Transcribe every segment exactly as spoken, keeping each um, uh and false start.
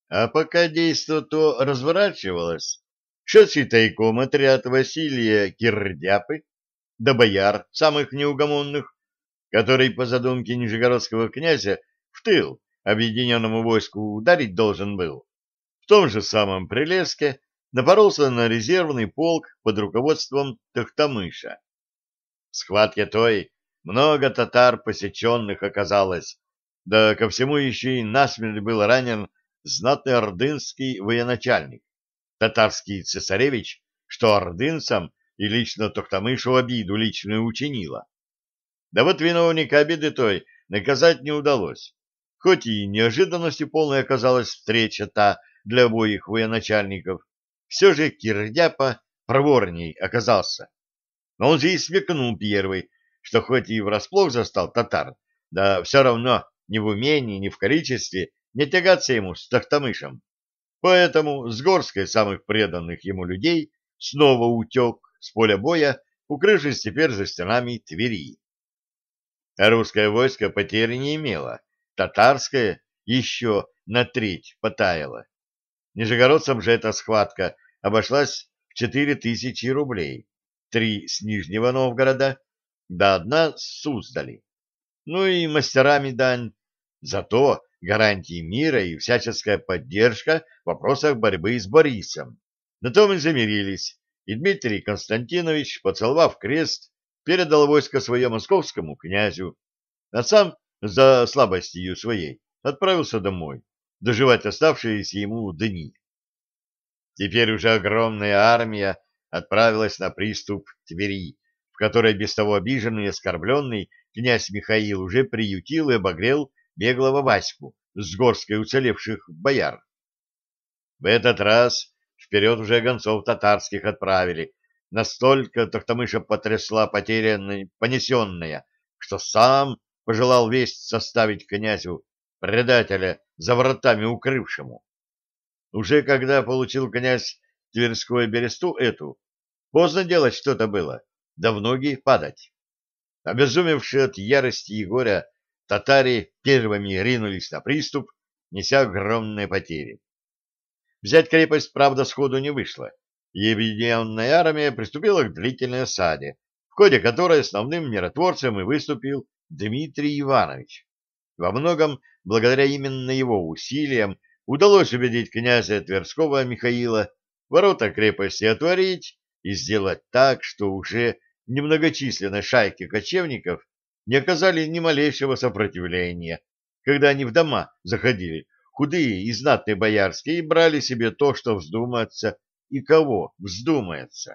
А пока действо то разворачивалось, шедший тайком отряд Василия Кирдяпы да бояр самых неугомонных, который по задумке нижегородского князя в тыл объединенному войску ударить должен был, в том же самом Прилеске напоролся на резервный полк под руководством Тохтамыша. В схватке той много татар посеченных оказалось, да ко всему еще и насмерть был ранен знатный ордынский военачальник, татарский цесаревич, что ордынцам и лично Тохтамышу обиду личную учинило. Да вот виновника обиды той наказать не удалось, хоть и неожиданностью полной оказалась встреча та для обоих военачальников, все же Кирдяпа проворней оказался. Но он же и смекнул первый, что хоть и врасплох застал татар, да все равно ни в умении, ни в количестве не тягаться ему с Тохтамышем. Поэтому с горсткой самых преданных ему людей снова утек с поля боя, укрывшись теперь за стенами Твери. А русское войско потери не имело, татарское еще на треть потаяло. Нижегородцам же эта схватка обошлась в четыре тысячи рублей, три с Нижнего Новгорода, да одна с Суздали. Ну и мастерами дань, зато гарантии мира и всяческая поддержка в вопросах борьбы с Борисом. На том и замирились, и Дмитрий Константинович, поцеловав крест, передал войско свое московскому князю, а сам за слабостью своей отправился домой, доживать оставшиеся ему дни. Теперь уже огромная армия отправилась на приступ Твери, в которой без того обиженный и оскорбленный князь Михаил уже приютил и обогрел беглого Ваську с горской уцелевших бояр. В этот раз вперед уже гонцов татарских отправили. Настолько Тохтамыша потрясла потеря понесенная, что сам пожелал весть составить князю, предателя за вратами укрывшему. Уже когда получил князь Тверскую бересту эту, поздно делать что-то было, да в ноги падать. Обезумевшие от ярости и горя, татари первыми ринулись на приступ, неся огромные потери. Взять крепость, правда, сходу не вышло, и объединенная армия приступила к длительной осаде, в ходе которой основным миротворцем и выступил Дмитрий Иванович. Во многом, благодаря именно его усилиям, удалось убедить князя Тверского Михаила ворота крепости отворить и сделать так, что уже немногочисленной шайки кочевников не оказали ни малейшего сопротивления, когда они в дома заходили, худые и знатные боярские, и брали себе то, что вздумается, и кого вздумается.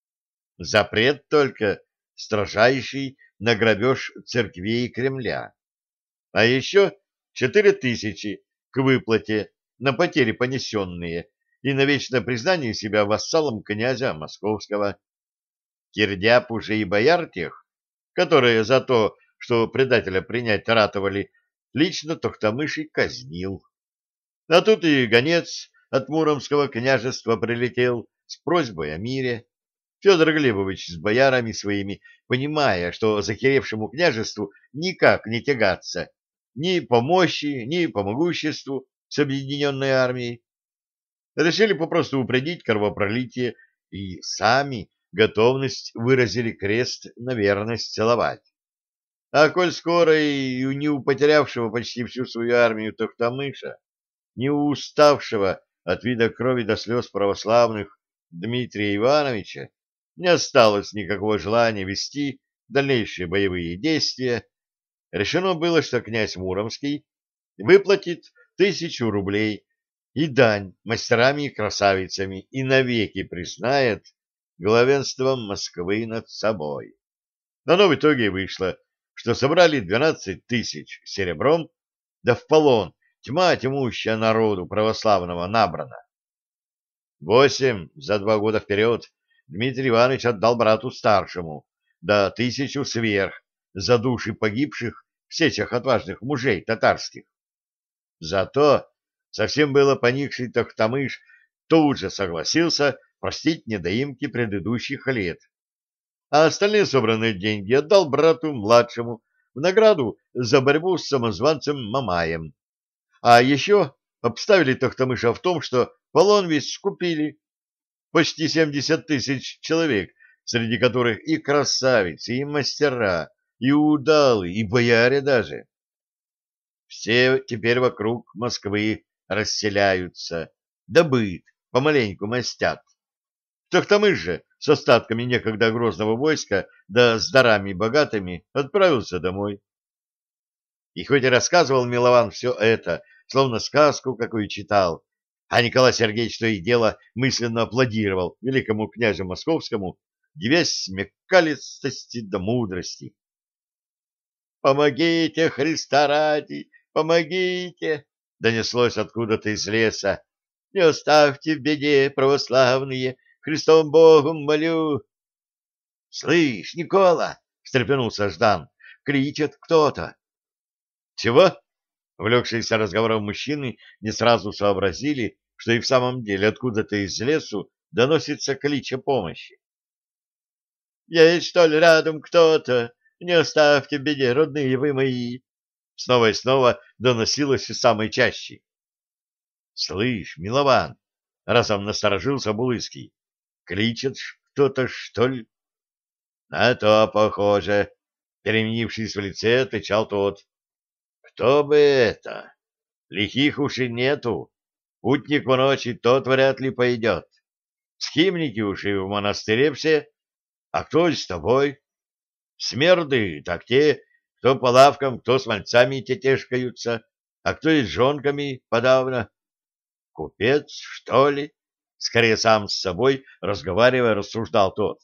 Запрет только строжайший на грабеж церквей и Кремля. А еще четыре тысячи к выплате на потери понесенные и на вечное признание себя вассалом князя Московского. Кирдяп уже и бояр тех, которые за то, что предателя принять ратовали, лично Тохтамыш казнил. А тут и гонец от Муромского княжества прилетел с просьбой о мире. Федор Глебович с боярами своими, понимая, что захеревшему княжеству никак не тягаться ни по мощи, ни по могуществу с объединенной армией, решили попросту упредить кровопролитие и сами готовность выразили крест на верность целовать. А коль скоро и не у потерявшего почти всю свою армию Тохтамыша, не у уставшего от вида крови до слез православных Дмитрия Ивановича не осталось никакого желания вести дальнейшие боевые действия, решено было, что князь Муромский выплатит тысячу рублей и дань мастерами и красавицами и навеки признает главенство Москвы над собой. Но в итоге вышло, что собрали двенадцать тысяч серебром, да в полон тьма тьмущая народу православного набрана. Восемь за два года вперед Дмитрий Иванович отдал брату старшему, да тысячу сверх за души погибших в сечах отважных мужей татарских. Зато совсем было поникший Тохтамыш тут же согласился простить недоимки предыдущих лет, а остальные собранные деньги отдал брату младшему в награду за борьбу с самозванцем Мамаем. А еще обставили Тохтамыша в том, что полон весь скупили. Почти семьдесят тысяч человек, среди которых и красавицы, и мастера, и удалы, и бояре даже. Все теперь вокруг Москвы расселяются, да быт помаленьку мастят. Тохтамыш же с остатками некогда грозного войска, да с дарами богатыми, отправился домой. И хоть и рассказывал Милован все это, словно сказку какую читал, а Николай Сергеевич то и дело мысленно аплодировал великому князю Московскому, девясь смекалистости да мудрости. «Помогите, Христа ради, помогите!» — донеслось откуда-то из леса. «Не оставьте в беде, православные, Христом Богом молю!» «Слышь, Никола!» — встрепенулся Ждан. «Кричит кто-то!» «Чего?» — увлекшиеся разговором мужчины не сразу сообразили, что и в самом деле откуда-то из лесу доносится клич о помощи. «Есть, что ли, рядом кто-то? Не оставьте в беде, родные вы мои!» Снова и снова доносилось из самой чащи. «Слышь, Милован!» — разом насторожился Булыцкий. «Кличет кто-то, что ли?» «На то похоже!» — переменившись в лице, отвечал тот. «Кто бы это? Лихих уж и нету. Путник в ночи тот вряд ли пойдет. Схимники уж и в монастыре все. А кто с тобой? Смерды, так те, кто по лавкам, кто с мальцами тетешкаются, а кто и с жонками подавно. Купец, что ли?» Скорее сам с собой, разговаривая, рассуждал тот.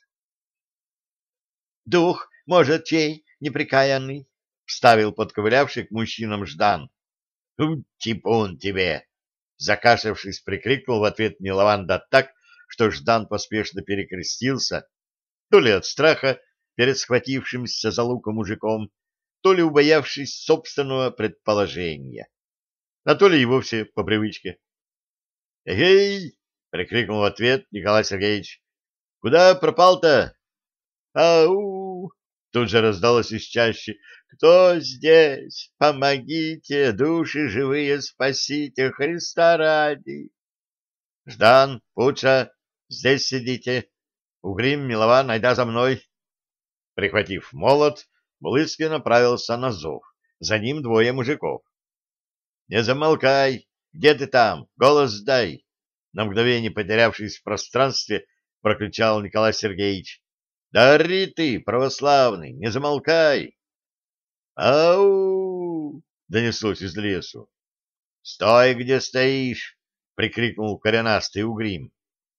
«Дух, может, чей неприкаянный?» — вставил подковылявший к мужчинам Ждан. «Типун тебе!» — закашлявшись, прикрикнул в ответ Милован да так, что Ждан поспешно перекрестился, то ли от страха перед схватившимся за лука мужиком, то ли убоявшись собственного предположения, а то ли и вовсе по привычке. «Эй!» — прикрикнул в ответ Николай Сергеевич. «Куда пропал-то?» «Ау!» — тут же раздалось из чащи. «Кто здесь? Помогите, души живые спасите, Христа ради!» «Ждан, Путша, здесь сидите. Угрим, Милован, айда за мной!» Прихватив молот, Булыцкий направился на зов. За ним двое мужиков. «Не замолкай! Где ты там? Голос дай!» На мгновение потерявшись в пространстве, прокричал Николай Сергеевич. «Да ори ты, православный, не замолкай!» «Ау!» — донеслось из лесу. «Стой, где стоишь!» — прикрикнул коренастый угрим.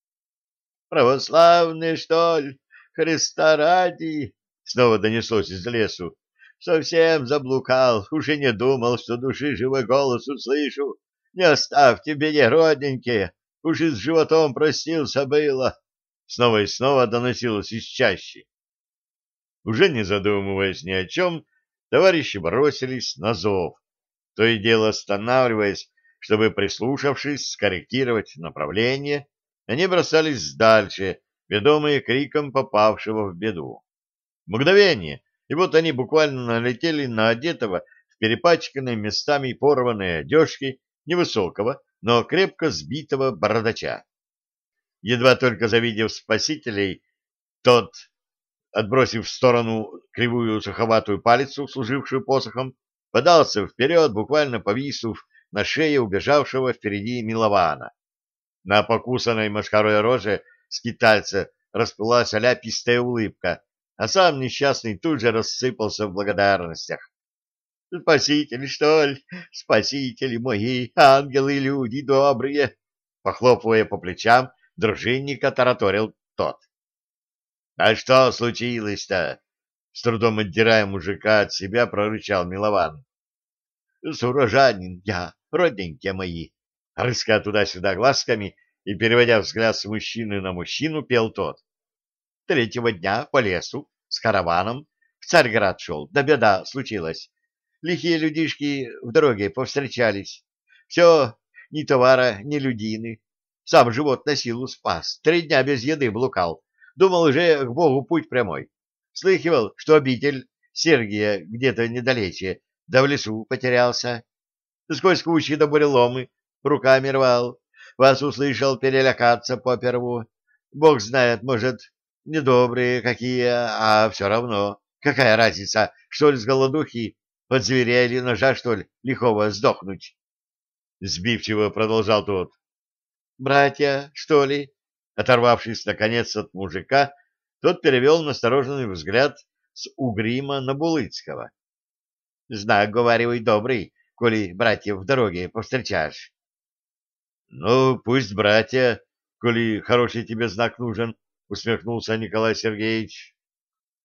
«Православный, что ли? Христа ради!» — снова донеслось из лесу. «Совсем заблукал, уже не думал, что души живой голос услышу. Не оставьте меня, родненькие, уж и с животом простился было!» Снова и снова доносилось из чащи. Уже не задумываясь ни о чем, товарищи бросились на зов, то и дело останавливаясь, чтобы, прислушавшись, скорректировать направление, они бросались дальше, ведомые криком попавшего в беду. Мгновение, и вот они буквально налетели на одетого в перепачканные местами порванные одежки невысокого, но крепко сбитого бородача. Едва только завидев спасителей, тот, отбросив в сторону кривую суховатую палицу, служившую посохом, подался вперед, буквально повиснув на шее убежавшего впереди Милована. На покусанной мошкарой роже скитальца расплылась оляпистая улыбка, а сам несчастный тут же рассыпался в благодарностях. «Спасители, что ли? Спасители мои, ангелы, люди добрые!» Похлопывая по плечам, дружинника тараторил тот. «А что случилось-то?» С трудом отдирая мужика от себя, прорычал Милован. «Сурожанин я, родненькие мои!» Рыская туда-сюда глазками и переводя взгляд с мужчины на мужчину, пел тот. «Третьего дня по лесу с караваном в Царьград шел, да беда случилась. Лихие людишки в дороге повстречались. Все, ни товара, ни людины. Сам живот на силу спас, три дня без еды блукал. Думал, уже к Богу путь прямой. Слыхивал, что обитель Сергия где-то недалече, да в лесу потерялся. Сквозь кучи да буреломы руками рвал. Вас услышал, перелякаться поперву. Бог знает, может, недобрые какие, а все равно. Какая разница, что ли, с голодухи, от зверя или ножа, что ли, лихого сдохнуть? Сбивчиво продолжал тот. Братья, что ли? Оторвавшись, наконец, от мужика, тот перевел настороженный взгляд с Угрима на Булыцкого. — Знак, говорю, и добрый, коли братьев в дороге повстречаешь. — Ну, пусть братья, коли хороший тебе знак нужен, — усмехнулся Николай Сергеевич.